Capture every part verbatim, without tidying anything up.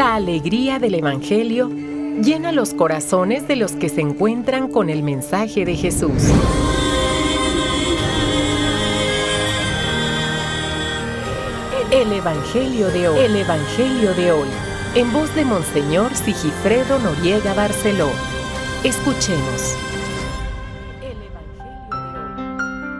La alegría del Evangelio llena los corazones de los que se encuentran con el mensaje de Jesús. El Evangelio de hoy. El Evangelio de hoy. En voz de Monseñor Sigifredo Noriega Barceló. Escuchemos. El Evangelio de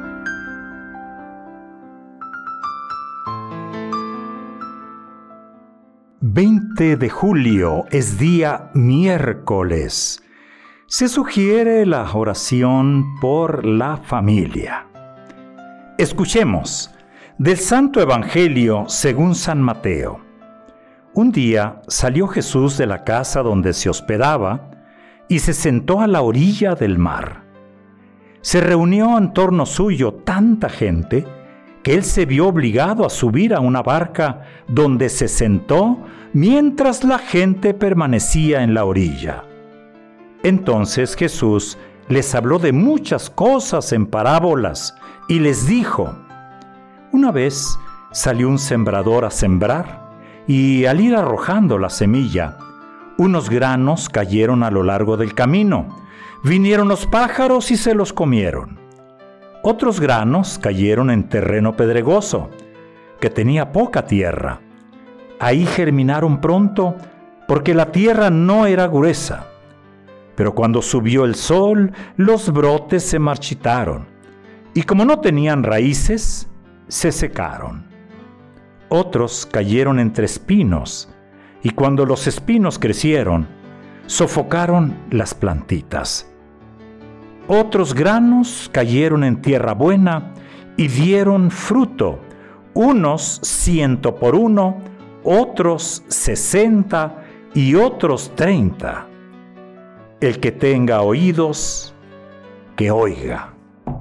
hoy. veinte de julio es día miércoles. Se sugiere la oración por la familia. Escuchemos del Santo Evangelio según San Mateo. Un día salió Jesús de la casa donde se hospedaba y se sentó a la orilla del mar. Se reunió en torno suyo tanta gente que él se vio obligado a subir a una barca donde se sentó mientras la gente permanecía en la orilla. Entonces Jesús les habló de muchas cosas en parábolas y les dijo: Una vez salió un sembrador a sembrar, y al ir arrojando la semilla, unos granos cayeron a lo largo del camino. Vinieron los pájaros y se los comieron. Otros granos cayeron en terreno pedregoso, que tenía poca tierra. Ahí germinaron pronto, porque la tierra no era gruesa. Pero cuando subió el sol, los brotes se marchitaron, y como no tenían raíces, se secaron. Otros cayeron entre espinos, y cuando los espinos crecieron, sofocaron las plantitas. Otros granos cayeron en tierra buena y dieron fruto, unos ciento por uno, otros sesenta y otros treinta. El que tenga oídos, que oiga.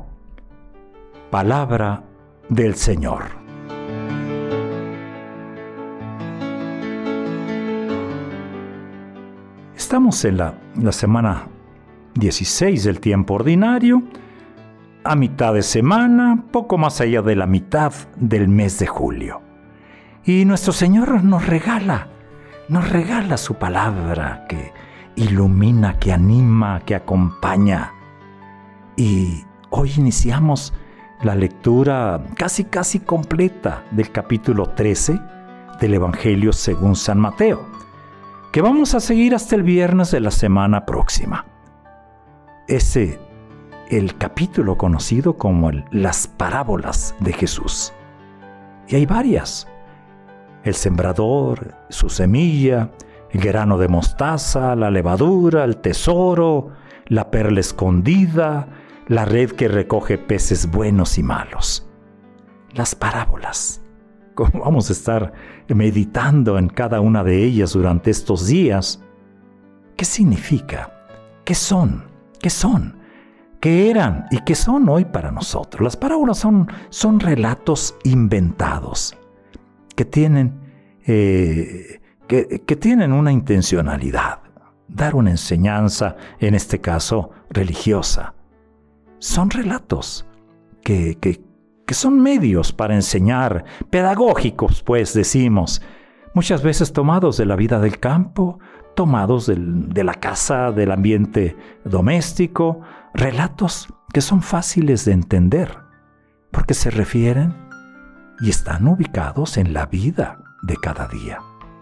Palabra del Señor. Estamos en la, la semana dieciséis del tiempo ordinario, a mitad de semana, poco más allá de la mitad del mes de julio. Y nuestro Señor nos regala, nos regala su palabra que ilumina, que anima, que acompaña. Y hoy iniciamos la lectura casi casi completa del capítulo trece del Evangelio según San Mateo, que vamos a seguir hasta el viernes de la semana próxima. Ese, el capítulo conocido como el, las parábolas de Jesús. Y hay varias. El sembrador, su semilla, el grano de mostaza, la levadura, el tesoro, la perla escondida, la red que recoge peces buenos y malos. Las parábolas. Como vamos a estar meditando en cada una de ellas durante estos días, ¿qué significa? ¿Qué son? ¿Qué son? ¿Qué eran? ¿Y qué son hoy para nosotros? Las parábolas son, son relatos inventados que tienen, eh, que, que tienen una intencionalidad, dar una enseñanza, en este caso religiosa. Son relatos que, que, que son medios para enseñar, pedagógicos, pues decimos, muchas veces tomados de la vida del campo, tomados del, de la casa, del ambiente doméstico, relatos que son fáciles de entender, porque se refieren y están ubicados en la vida de cada día.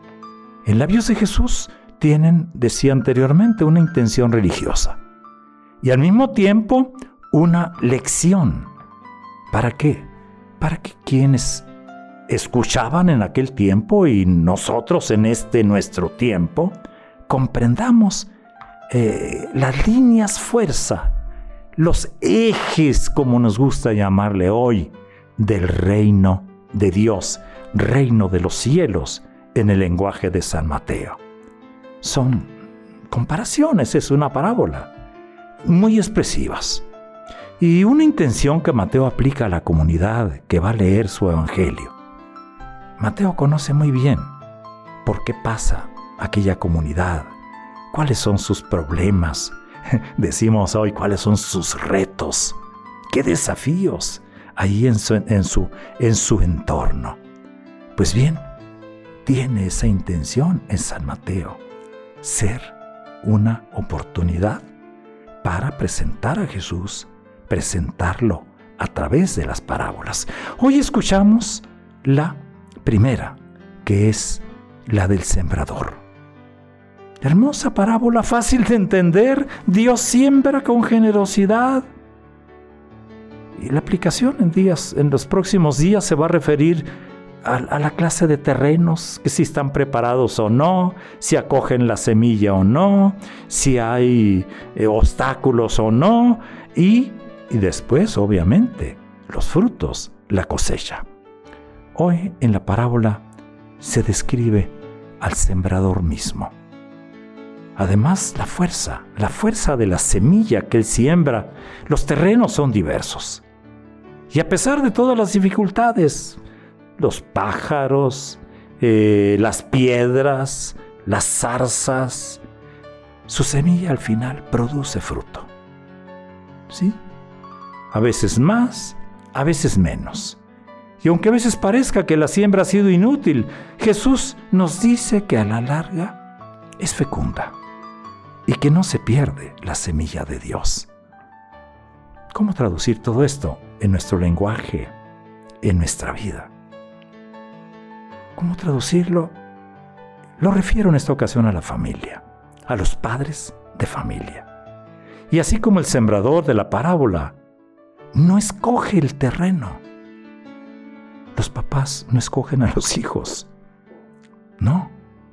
En labios de Jesús tienen, decía anteriormente, una intención religiosa y al mismo tiempo una lección. ¿Para qué? Para que quienes escuchaban en aquel tiempo y nosotros en este nuestro tiempo comprendamos eh, las líneas fuerza, los ejes, como nos gusta llamarle hoy, del reino de Dios, reino de los cielos, en el lenguaje de San Mateo. Son comparaciones, es una parábola, muy expresivas. Y una intención que Mateo aplica a la comunidad que va a leer su evangelio. Mateo conoce muy bien por qué pasa aquella comunidad, cuáles son sus problemas, decimos hoy cuáles son sus retos, qué desafíos hay en su, en su, en su entorno. Pues bien, tiene esa intención en San Mateo, ser una oportunidad para presentar a Jesús, presentarlo a través de las parábolas. Hoy escuchamos la primera, que es la del sembrador. Hermosa parábola, fácil de entender. Dios siembra con generosidad. Y la aplicación en días, en los próximos días se va a referir a, a la clase de terrenos, que si están preparados o no, si acogen la semilla o no, si hay eh, obstáculos o no, y, y después, obviamente, los frutos, la cosecha. Hoy en la parábola se describe al sembrador mismo. Además, la fuerza, la fuerza de la semilla que él siembra. Los terrenos son diversos. Y a pesar de todas las dificultades, los pájaros, eh, las piedras, las zarzas, su semilla al final produce fruto. ¿Sí? A veces más, a veces menos. Y aunque a veces parezca que la siembra ha sido inútil, Jesús nos dice que a la larga es fecunda y que no se pierde la semilla de Dios. ¿Cómo traducir todo esto en nuestro lenguaje, en nuestra vida? ¿Cómo traducirlo? Lo refiero en esta ocasión a la familia, a los padres de familia. Y así como el sembrador de la parábola no escoge el terreno, los papás no escogen a los hijos. No.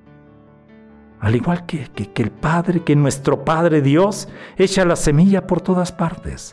Al igual que, que, que el Padre, que nuestro Padre Dios echa la semilla por todas partes.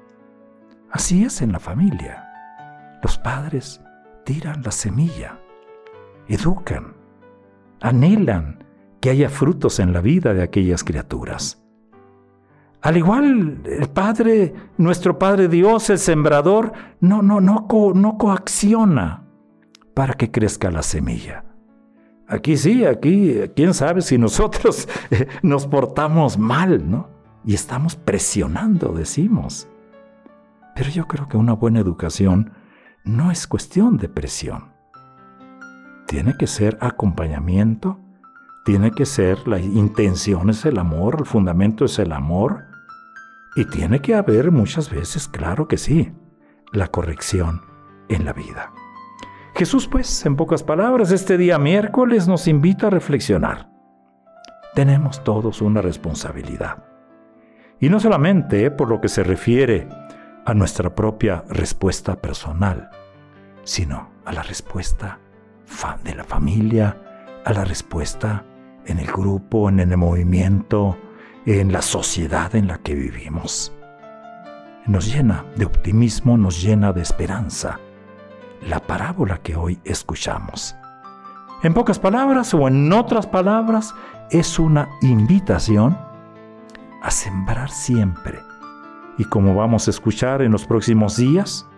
Así es en la familia. Los padres tiran la semilla, educan, anhelan que haya frutos en la vida de aquellas criaturas. Al igual, el Padre, nuestro Padre Dios, el sembrador, no, no, no, co, no coacciona para que crezca la semilla. Aquí sí, aquí, quién sabe si nosotros eh, nos portamos mal, ¿no? Y estamos presionando, decimos. Pero yo creo que una buena educación no es cuestión de presión. Tiene que ser acompañamiento, tiene que ser, la intención es el amor, el fundamento es el amor, y tiene que haber muchas veces, claro que sí, la corrección en la vida. Jesús, pues, en pocas palabras, este día miércoles nos invita a reflexionar. Tenemos todos una responsabilidad. Y no solamente por lo que se refiere a nuestra propia respuesta personal, sino a la respuesta de la familia, a la respuesta en el grupo, en el movimiento, en la sociedad en la que vivimos. Nos llena de optimismo, nos llena de esperanza la parábola que hoy escuchamos. En pocas palabras o en otras palabras, es una invitación a sembrar siempre. Y como vamos a escuchar en los próximos días,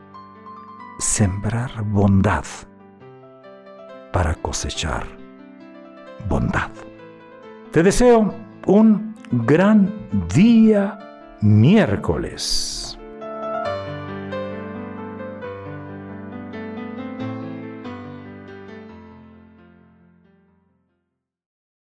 sembrar bondad para cosechar bondad. Te deseo un gran día miércoles.